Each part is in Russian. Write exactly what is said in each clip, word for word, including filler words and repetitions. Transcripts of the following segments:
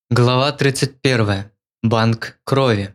Глава тридцать первая. Банк крови.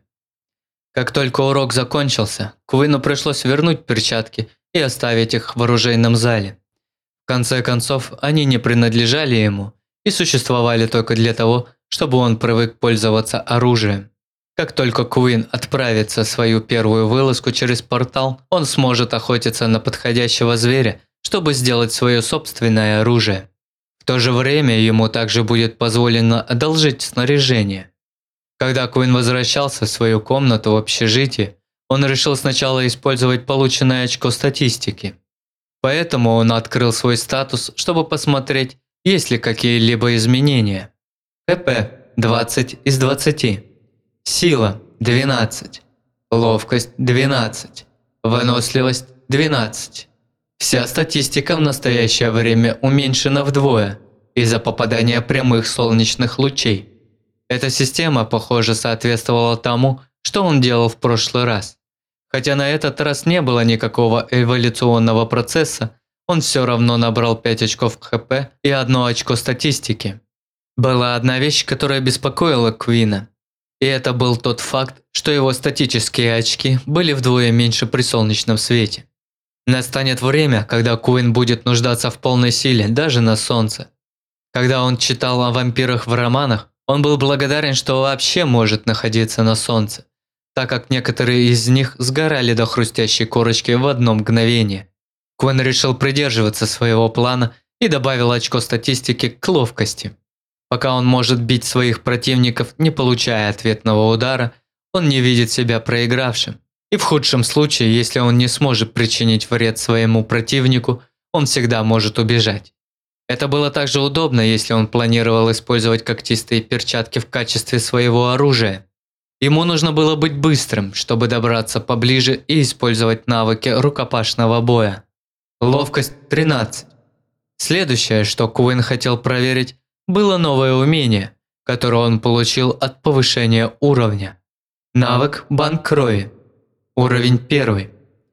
Как только урок закончился, Куину пришлось вернуть перчатки и оставить их в оружейном зале. В конце концов, они не принадлежали ему и существовали только для того, чтобы он привык пользоваться оружием. Как только Куин отправится в свою первую вылазку через портал, он сможет охотиться на подходящего зверя, чтобы сделать свое собственное оружие. В то же время ему также будет позволено одолжить снаряжение. Когда Куин возвращался в свою комнату в общежитии, он решил сначала использовать полученное очко статистики. Поэтому он открыл свой статус, чтобы посмотреть, есть ли какие-либо изменения. ХП – двадцать из двадцати. Сила – двенадцать. Ловкость – двенадцать. Выносливость – двенадцать. Вся статистика в настоящее время уменьшена вдвое из-за попадания прямых солнечных лучей. Эта система, похоже, соответствовала тому, что он делал в прошлый раз. Хотя на этот раз не было никакого эволюционного процесса, он все равно набрал пять очков ХП и одно очко статистики. Была одна вещь, которая беспокоила Куина. И это был тот факт, что его статические очки были вдвое меньше при солнечном свете. Настанет время, когда Куин будет нуждаться в полной силе даже на солнце. Когда он читал о вампирах в романах, он был благодарен, что вообще может находиться на солнце, так как некоторые из них сгорали до хрустящей корочки в одно мгновение. Куин решил придерживаться своего плана и добавил очко статистики к ловкости. Пока он может бить своих противников, не получая ответного удара, он не видит себя проигравшим. И в худшем случае, если он не сможет причинить вред своему противнику, он всегда может убежать. Это было также удобно, если он планировал использовать когтистые перчатки в качестве своего оружия. Ему нужно было быть быстрым, чтобы добраться поближе и использовать навыки рукопашного боя. Ловкость – тринадцать. Следующее, что Куин хотел проверить, было новое умение, которое он получил от повышения уровня. Навык «Банк крови». Уровень первый.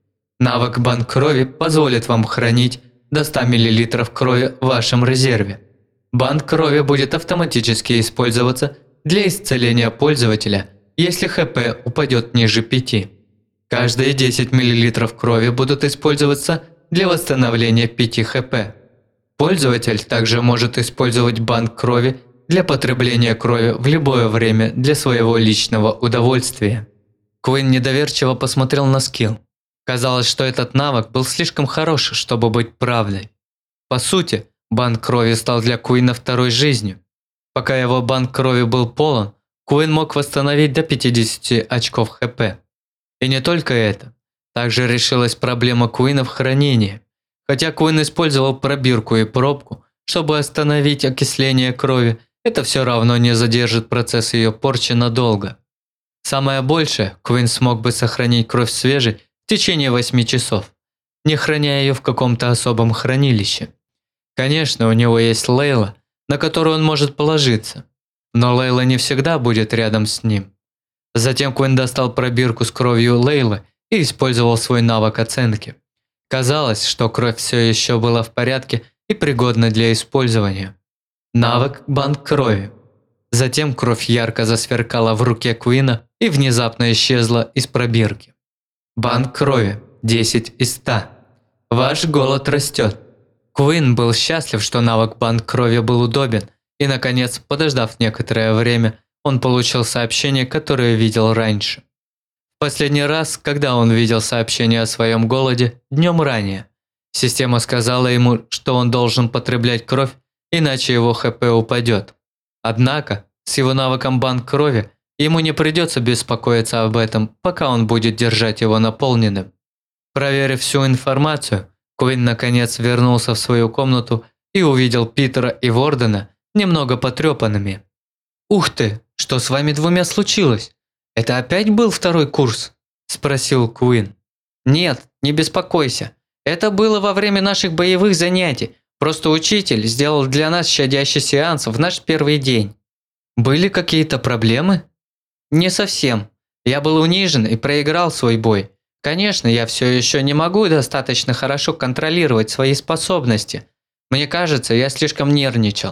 Навык «Банк крови» позволит вам хранить до ста миллилитров крови в вашем резерве. Банк крови будет автоматически использоваться для исцеления пользователя, если ХП упадет ниже пяти. Каждые десять миллилитров крови будут использоваться для восстановления пяти ХП. Пользователь также может использовать банк крови для потребления крови в любое время для своего личного удовольствия. Куин недоверчиво посмотрел на скилл. Казалось, что этот навык был слишком хорош, чтобы быть правдой. По сути, банк крови стал для Куина второй жизнью. Пока его банк крови был полон, Куин мог восстановить до пятидесяти очков ХП. И не только это. Также решилась проблема Куина в хранении. Хотя Куин использовал пробирку и пробку, чтобы остановить окисление крови, это все равно не задержит процесс ее порчи надолго. Самое большее, Куин смог бы сохранить кровь свежей в течение восьми часов, не храня ее в каком-то особом хранилище. Конечно, у него есть Лейла, на которую он может положиться, но Лейла не всегда будет рядом с ним. Затем Куин достал пробирку с кровью Лейлы и использовал свой навык оценки. Казалось, что кровь все еще была в порядке и пригодна для использования. Навык «Банк крови». Затем кровь ярко засверкала в руке Куина и внезапно исчезла из пробирки. Банк крови – десять из ста. Ваш голод растет. Куин был счастлив, что навык «Банк крови» был удобен, и, наконец, подождав некоторое время, он получил сообщение, которое видел раньше. Последний раз, когда он видел сообщение о своем голоде, днем ранее, система сказала ему, что он должен потреблять кровь, иначе его ХП упадет. Однако, с его навыком «Банк крови» ему не придется беспокоиться об этом, пока он будет держать его наполненным. Проверив всю информацию, Куин наконец вернулся в свою комнату и увидел Питера и Вордена немного потрепанными. «Ух ты, что с вами двумя случилось? Это опять был второй курс?» – спросил Куин. «Нет, не беспокойся. Это было во время наших боевых занятий. Просто учитель сделал для нас щадящий сеанс в наш первый день». «Были какие-то проблемы?» «Не совсем. Я был унижен и проиграл свой бой. Конечно, я все еще не могу достаточно хорошо контролировать свои способности. Мне кажется, я слишком нервничал.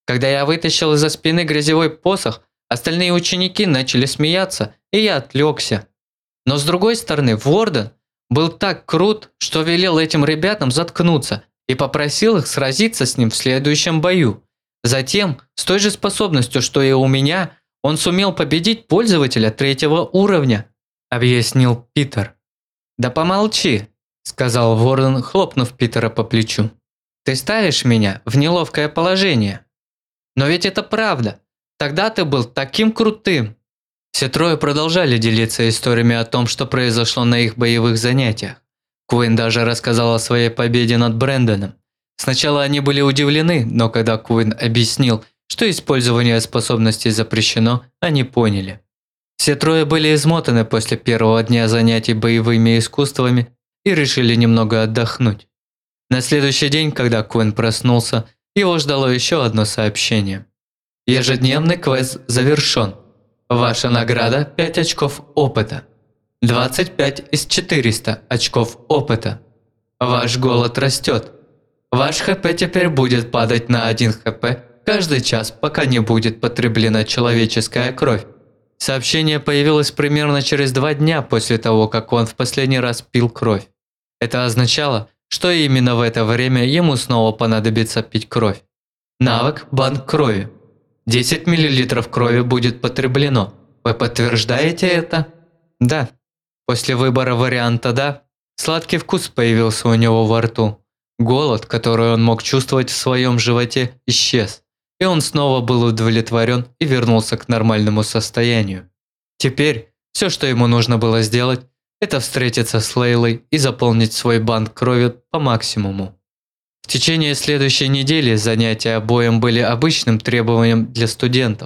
Когда я вытащил из-за спины грязевой посох, остальные ученики начали смеяться, и я отвлекся. Но с другой стороны, Ворден был так крут, что велел этим ребятам заткнуться и попросил их сразиться с ним в следующем бою. Затем, с той же способностью, что и у меня, он сумел победить пользователя третьего уровня, объяснил Питер. «Да помолчи», – сказал Ворден, хлопнув Питера по плечу. «Ты ставишь меня в неловкое положение». «Но ведь это правда. Тогда ты был таким крутым». Все трое продолжали делиться историями о том, что произошло на их боевых занятиях. Куин даже рассказал о своей победе над Брэндоном. Сначала они были удивлены, но когда Куин объяснил, что использование способностей запрещено, они поняли. Все трое были измотаны после первого дня занятий боевыми искусствами и решили немного отдохнуть. На следующий день, когда Куин проснулся, его ждало еще одно сообщение. Ежедневный квест завершен. Ваша награда – пять очков опыта. двадцать пять из четырёхсот очков опыта. Ваш голод растет. Ваш ХП теперь будет падать на один ХП каждый час, пока не будет потреблена человеческая кровь. Сообщение появилось примерно через два дня после того, как он в последний раз пил кровь. Это означало, что именно в это время ему снова понадобится пить кровь. Навык «Банк крови». десять миллилитров крови будет потреблено. Вы подтверждаете это? Да. После выбора варианта «да», сладкий вкус появился у него во рту. Голод, который он мог чувствовать в своем животе, исчез, и он снова был удовлетворен и вернулся к нормальному состоянию. Теперь все, что ему нужно было сделать, это встретиться с Лейлой и заполнить свой банк крови по максимуму. В течение следующей недели занятия боем были обычным требованием для студентов.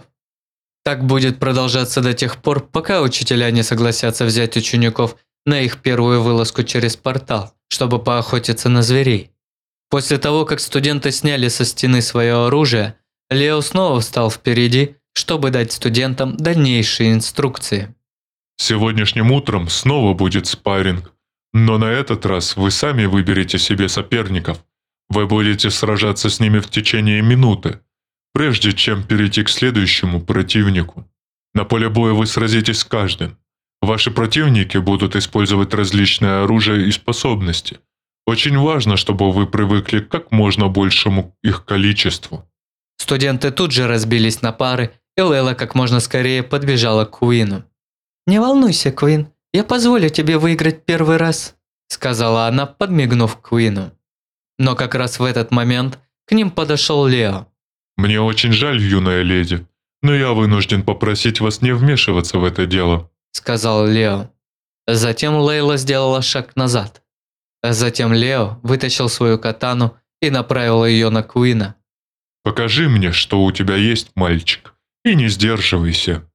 Так будет продолжаться до тех пор, пока учителя не согласятся взять учеников на их первую вылазку через портал, чтобы поохотиться на зверей. После того, как студенты сняли со стены свое оружие, Лео снова встал впереди, чтобы дать студентам дальнейшие инструкции. Сегодняшним утром снова будет спарринг, но на этот раз вы сами выберете себе соперников. Вы будете сражаться с ними в течение минуты, прежде чем перейти к следующему противнику. На поле боя вы сразитесь с каждым. Ваши противники будут использовать различное оружие и способности. Очень важно, чтобы вы привыкли к как можно большему их количеству. Студенты тут же разбились на пары, и Лейла как можно скорее подбежала к Куину. «Не волнуйся, Куин, я позволю тебе выиграть первый раз», сказала она, подмигнув Куину. Но как раз в этот момент к ним подошел Лео. «Мне очень жаль, юная леди, но я вынужден попросить вас не вмешиваться в это дело», сказал Лео. Затем Лейла сделала шаг назад. Затем Лео вытащил свою катану и направил ее на Куина. «Покажи мне, что у тебя есть, мальчик, и не сдерживайся».